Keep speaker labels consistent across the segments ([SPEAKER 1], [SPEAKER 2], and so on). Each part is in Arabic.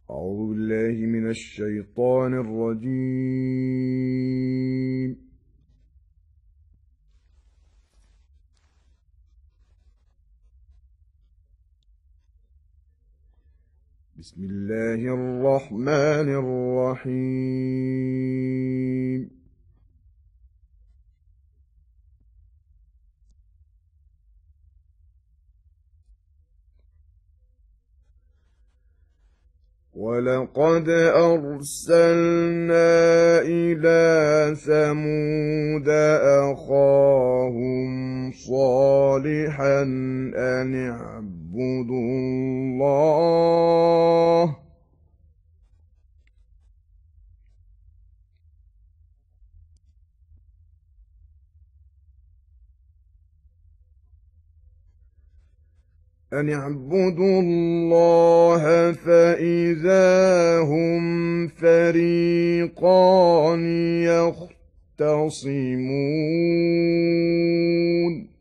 [SPEAKER 1] أعوذ بالله من الشيطان الرجيم. بسم الله الرحمن الرحيم. ولقد أرسلنا إلى ثمود أخاهم صالحا أن اعبدوا الله فإذا هم فريقان يختصمون.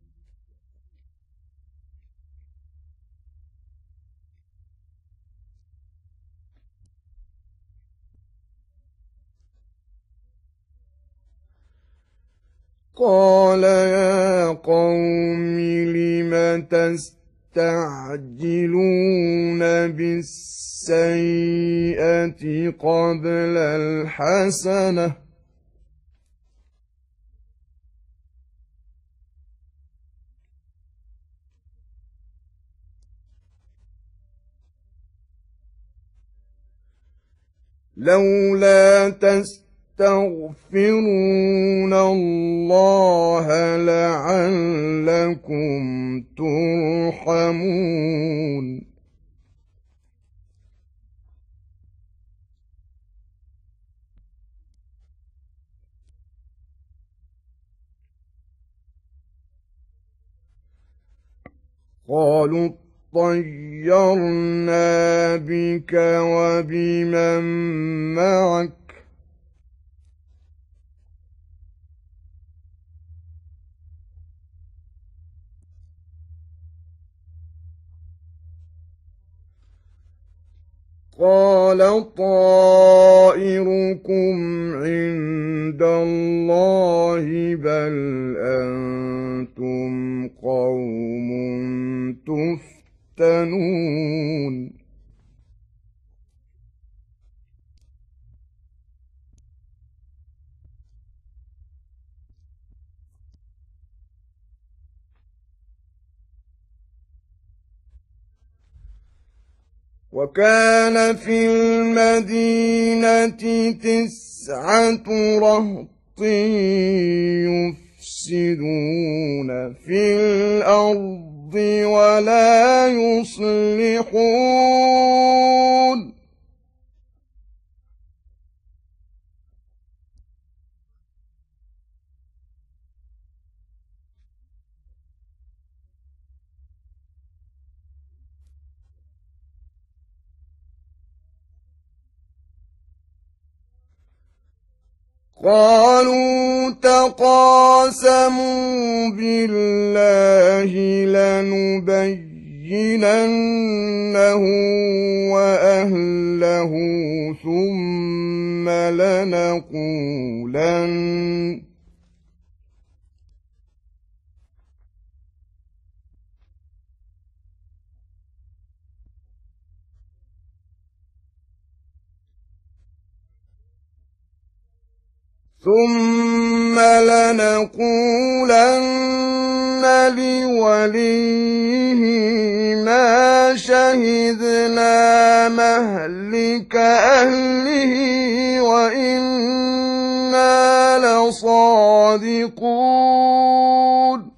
[SPEAKER 1] قال يا قوم لم تستعجلون بالسيئة قبل الحسنة لولا تستغفرون الله لعلكم ترحمون. قالوا اطيرنا بك وبمن معك قال طائركم عند الله بل أنتم قوم تفتنون. وكان في المدينة 9 رهط يفسدون في الأرض ولا يصلحون. قالوا تقاسموا بالله لنبيننه وأهله ثم لنقولن لوليه ما شهدنا مهلك أهله وإنا لصادقون.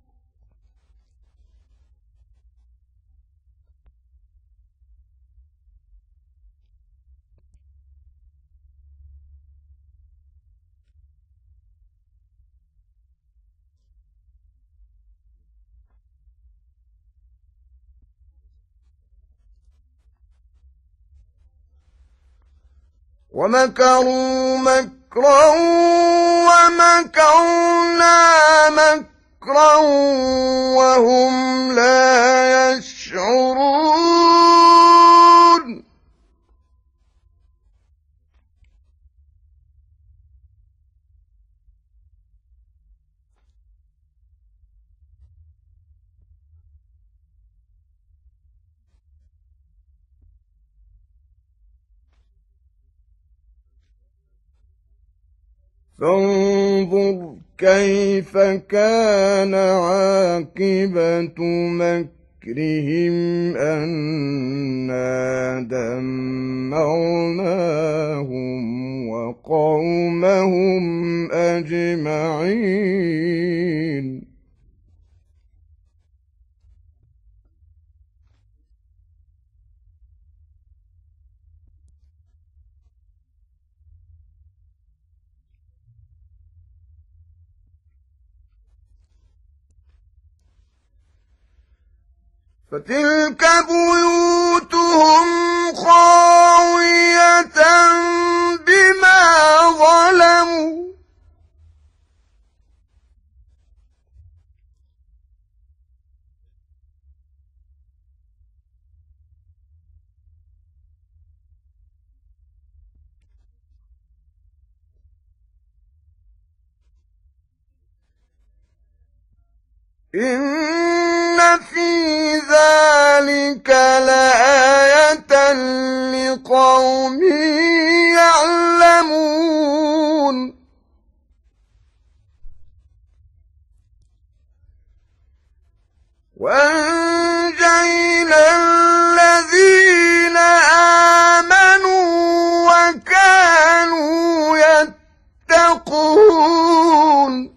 [SPEAKER 1] ومكروا مكرا ومكرنا مكرا وهم لا يشعرون. فانظر كيف كان عاقبة مكرهم أنا دمرناهم وقومهم أجمعين. فتلك بيوتهم خاوية بما ظلموا إن في ذلك لآية لقوم يعلمون. وأنجينا الذين آمنوا وكانوا يتقون.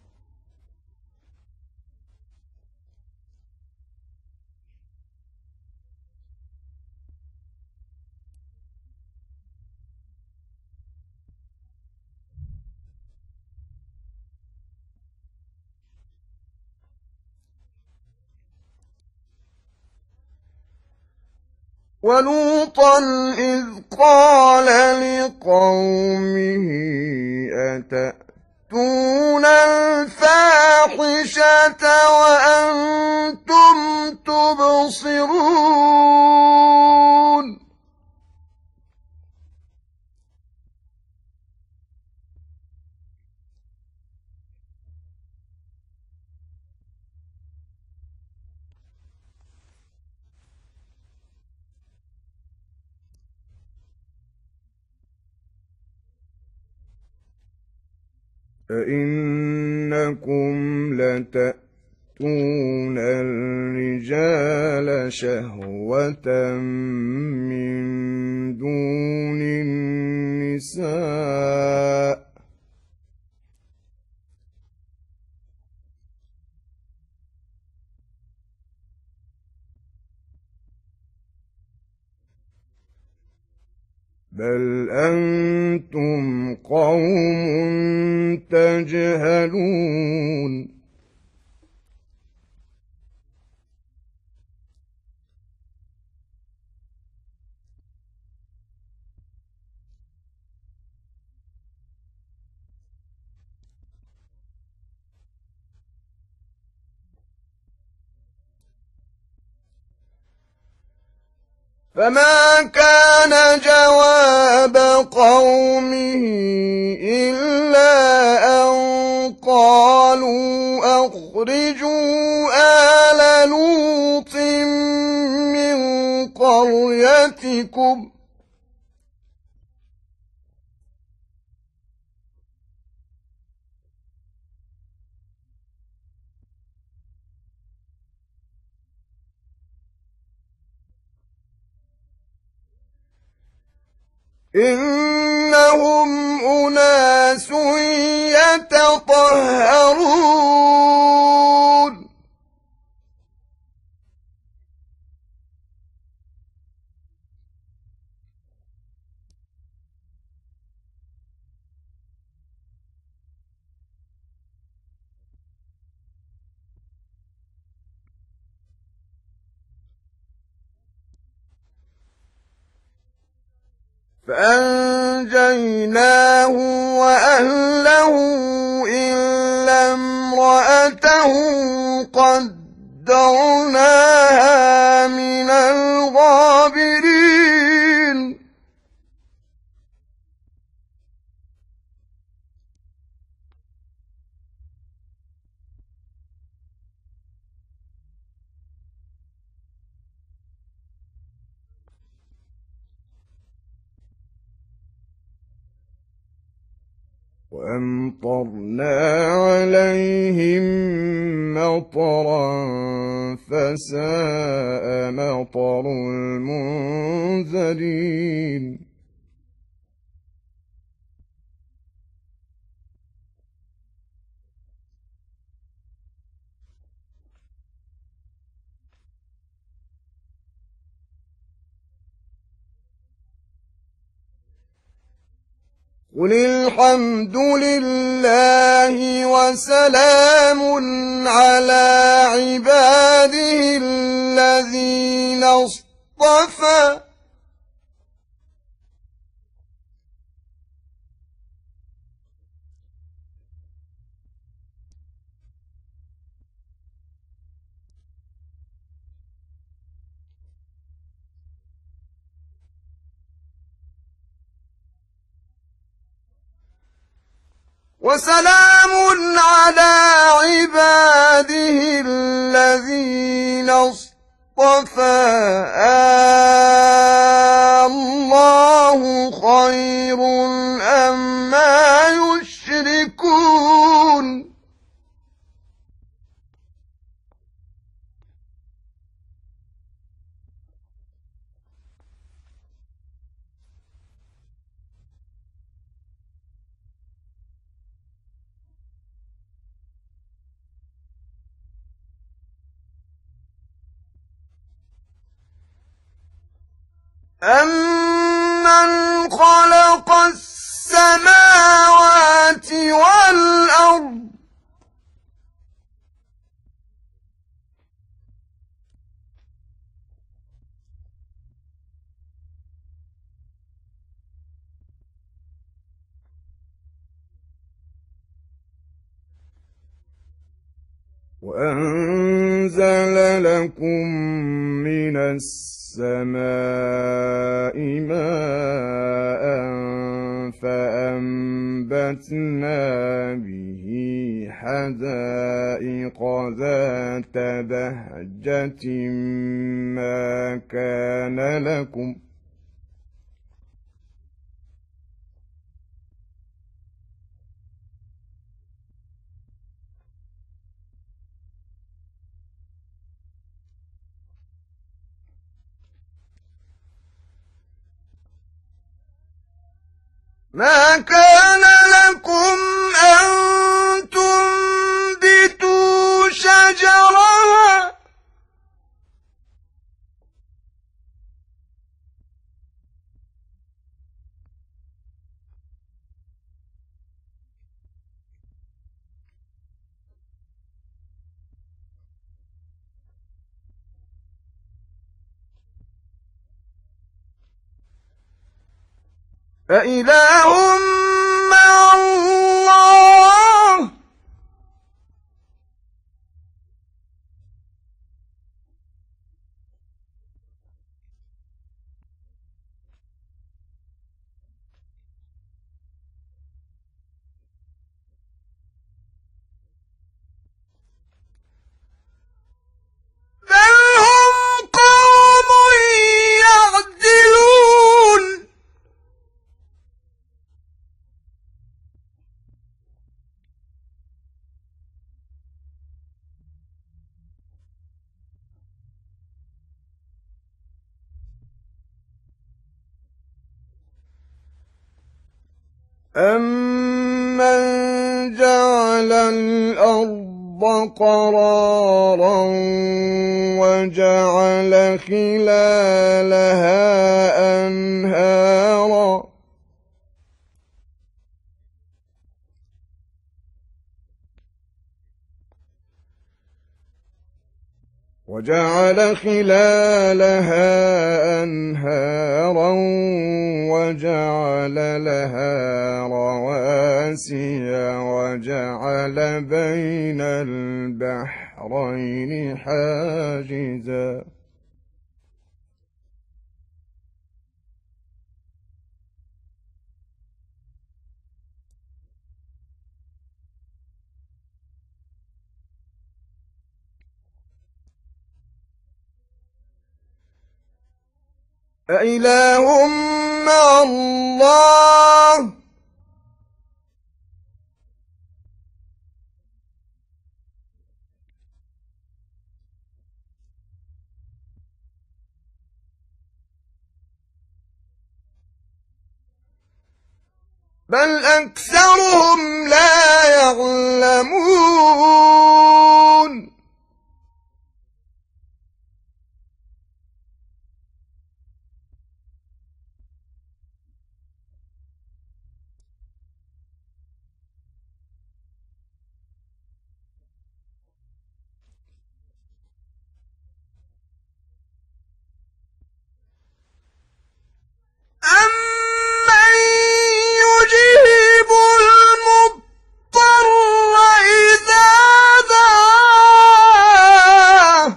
[SPEAKER 1] ولوطا إذ قال لقومه أتأتون الفاحشة وأنتم تبصرون. أئنكم لتأتون الرجال شهوة من دون النساء بل أنتم قوم تجهلون. فما كان جواب قومه إلا أن قالوا أخرجوا آل لوط من قريتكم إنهم أناس يتطهرون. فأنجيناه وأهله إلا امرأته قدرناها من الغابرين. وأمطرنا عليهم مطرا فساء مطر المنذرين قل الحمد لله وسلام على عباده الذين اصطفى وسلام على عباده الذين اصطفى الله خير أما يشركون أَمَّنْ خَلَقَ السَّمَاوَاتِ وَالْأَرْضَ وأنزل لكم من السماء ماء فأنبتنا به حدائق ذات بهجة ما كان لكم أن تنبتوا شجرها أإله مع الله بل هم قوم يعدلون أَمَّنْ جَعَلَ الْأَرْضَ قَرَارًا وَجَعَلَ خِلَالَهَا أَنْهَارًا وَجَعَلَ لَهَا رَوَاسِيَ وَجَعَلَ بَيْنَ الْبَحْرَيْنِ حَاجِزًا أإله مع الله بل أكثرهم لا يعلمون أَمَّن يُجِيبُ الْمُضْطَرَّ إِذَا دَعَاهُ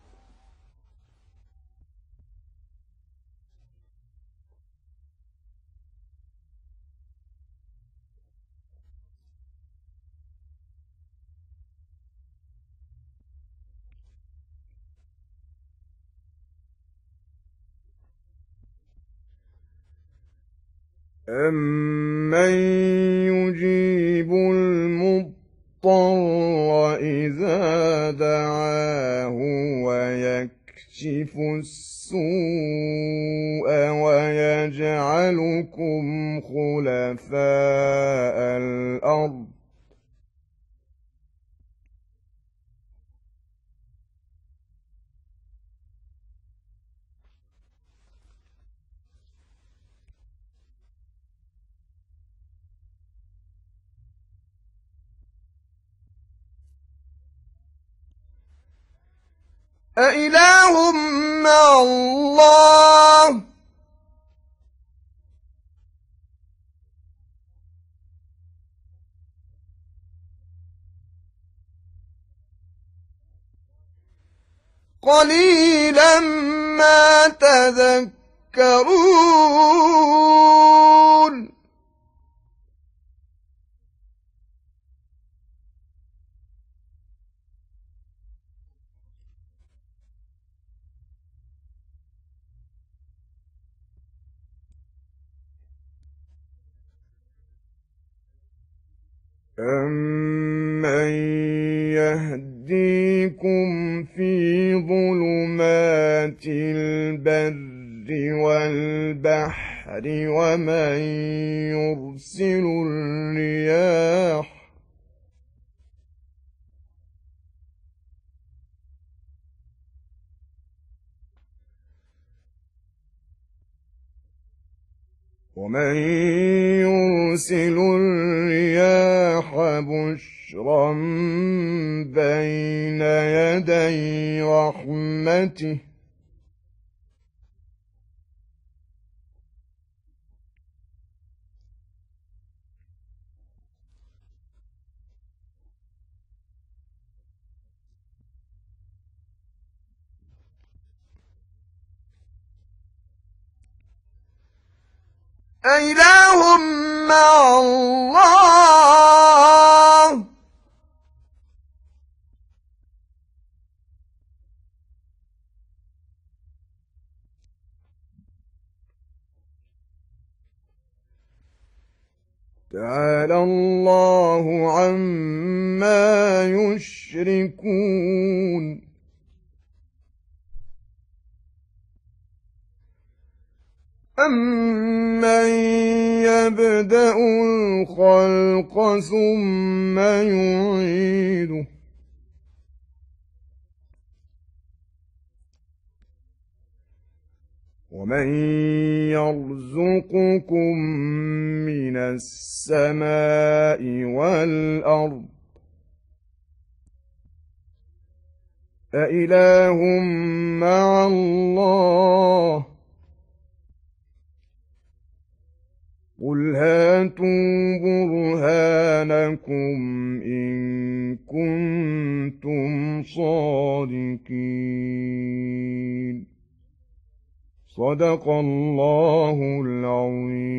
[SPEAKER 1] أَمَّن يُجِيبُ الْمُضْطَرَّ إِذَا دَعَاهُ وَيَكْشِفُ السُّوءَ وَيَجْعَلُكُمْ خُلَفَاءَ الْأَرْضِ أإله مع الله قليلا ما تذكرون أَمَّن يَهْدِيكُمْ فِي ظُلُمَاتِ الْبَرِّ وَالْبَحْرِ وَمَن يُرْسِلُ الرِّيَاحَ بُشْرًا بَيْنَ يَدَيْ رَحْمَتِهِ أإله مع الله تعالى الله عما يشركون أَمَّن يَبْدَأُ الْخَلْقَ ثُمَّ يُعِيدُهُ وَمَن يَرْزُقُكُم مِّنَ السَّمَاءِ وَالْأَرْضِ أَإِلَٰهٌ مَّعَ اللَّهِ قُلْ هَاتُوا بُرْهَانَكُمْ إِن كُنتُمْ صَادِقِينَ صدق الله العظيم.